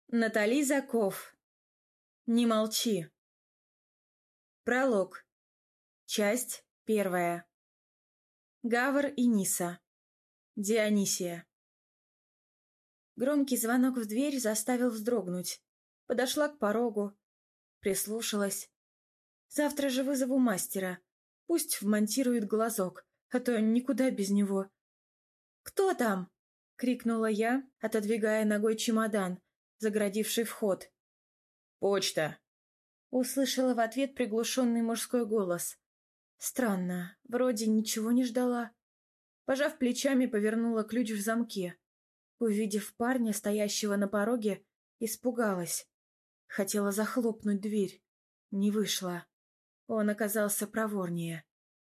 Натали Заков. Не молчи. Пролог. Часть 1. Гавр и Ниса. Дионисия. Громкий звонок в дверь заставил вздрогнуть. Подошла к порогу, прислушалась. Завтра же вызову мастера. Пусть вмонтирует глазок, а то никуда без него. «Кто там?» — крикнула я, отодвигая ногой чемодан, загородивший вход. «Почта!» — услышала в ответ приглушенный мужской голос. Странно, вроде ничего не ждала. Пожав плечами, повернула ключ в замке. Увидев парня, стоящего на пороге, испугалась. Хотела захлопнуть дверь. Не вышло. Он оказался проворнее.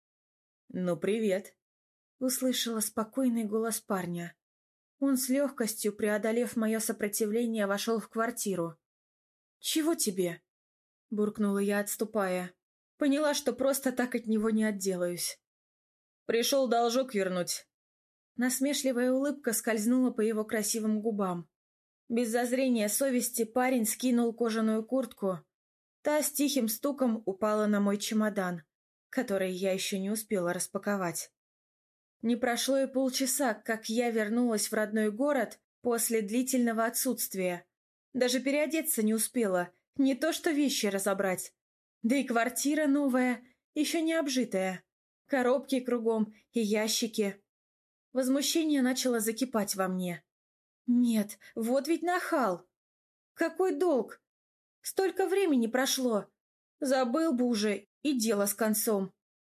«Ну, привет!» — услышала спокойный голос парня. Он с легкостью, преодолев мое сопротивление, вошел в квартиру. «Чего тебе?» — буркнула я, отступая. Поняла, что просто так от него не отделаюсь. «Пришел должок вернуть». Насмешливая улыбка скользнула по его красивым губам. Без зазрения совести парень скинул кожаную куртку. Та с тихим стуком упала на мой чемодан, который я еще не успела распаковать. Не прошло и полчаса, как я вернулась в родной город после длительного отсутствия. Даже переодеться не успела, не то что вещи разобрать. Да и квартира новая, еще не обжитая. Коробки кругом и ящики. Возмущение начало закипать во мне. Нет, вот ведь нахал. Какой долг? Столько времени прошло. Забыл бы уже, и дело с концом.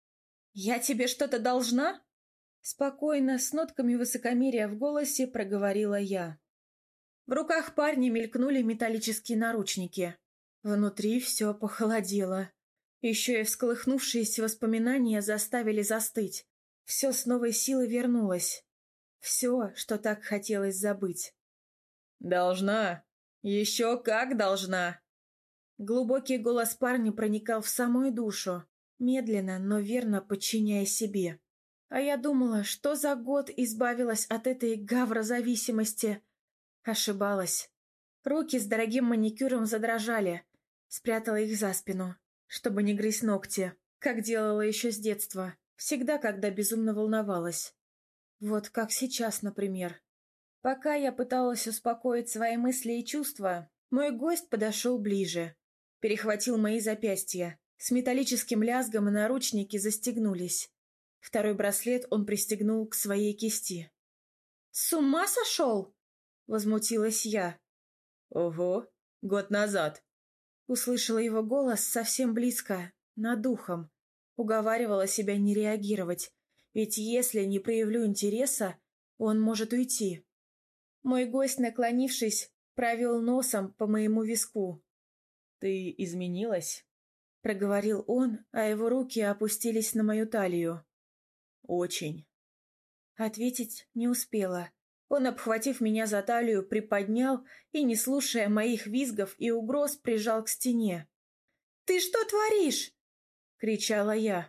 Я тебе что-то должна? Спокойно, с нотками высокомерия в голосе, проговорила я. В руках парня мелькнули металлические наручники. Внутри все похолодело. Еще и всколыхнувшиеся воспоминания заставили застыть. Все с новой силой вернулось. Все, что так хотелось забыть. «Должна! Еще как должна!» Глубокий голос парня проникал в самую душу, медленно, но верно подчиняя себе. А я думала, что за год избавилась от этой гаврозависимости. Ошибалась. Руки с дорогим маникюром задрожали. Спрятала их за спину, чтобы не грызть ногти, как делала еще с детства, всегда, когда безумно волновалась. Вот как сейчас, например. Пока я пыталась успокоить свои мысли и чувства, мой гость подошел ближе. Перехватил мои запястья. С металлическим лязгом наручники застегнулись. Второй браслет он пристегнул к своей кисти. «С ума сошел?» — возмутилась я. «Ого, год назад!» Услышала его голос совсем близко, над ухом. Уговаривала себя не реагировать, ведь если не проявлю интереса, он может уйти. Мой гость, наклонившись, провел носом по моему виску. «Ты изменилась?» — проговорил он, а его руки опустились на мою талию. «Очень». Ответить не успела. Он, обхватив меня за талию, приподнял и, не слушая моих визгов и угроз, прижал к стене. «Ты что творишь?» — кричала я.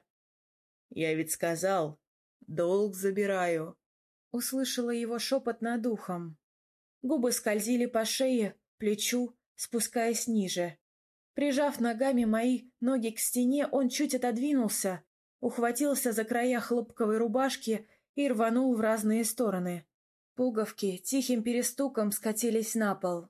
«Я ведь сказал, долг забираю». Услышала его шепот над ухом. Губы скользили по шее, плечу, спускаясь ниже. Прижав ногами мои ноги к стене, он чуть отодвинулся, ухватился за края хлопковой рубашки и рванул в разные стороны. Пуговки тихим перестуком скатились на пол.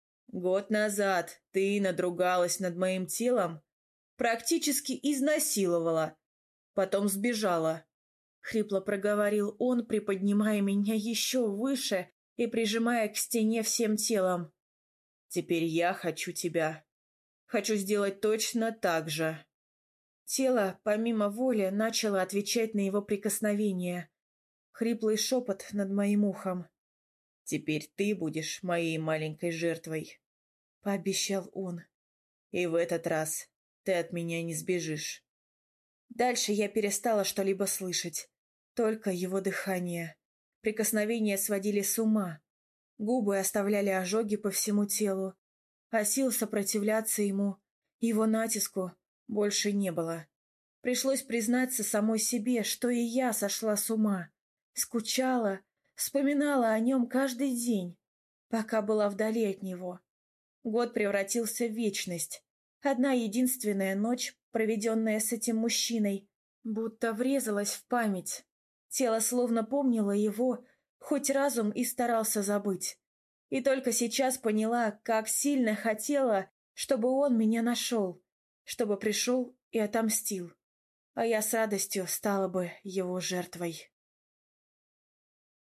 «Год назад ты надругалась над моим телом, практически изнасиловала, потом сбежала», — хрипло проговорил он, приподнимая меня еще выше и прижимая к стене всем телом. «Теперь я хочу тебя. Хочу сделать точно так же». Тело, помимо воли, начало отвечать на его прикосновение. Хриплый шепот над моим ухом. «Теперь ты будешь моей маленькой жертвой», — пообещал он. «И в этот раз ты от меня не сбежишь». Дальше я перестала что-либо слышать. Только его дыхание. Прикосновения сводили с ума. Губы оставляли ожоги по всему телу. А сил сопротивляться ему, его натиску, больше не было. Пришлось признаться самой себе, что и я сошла с ума. Скучала, вспоминала о нем каждый день, пока была вдали от него. Год превратился в вечность. Одна единственная ночь, проведенная с этим мужчиной, будто врезалась в память. Тело словно помнило его, хоть разум и старался забыть. И только сейчас поняла, как сильно хотела, чтобы он меня нашел, чтобы пришел и отомстил. А я с радостью стала бы его жертвой.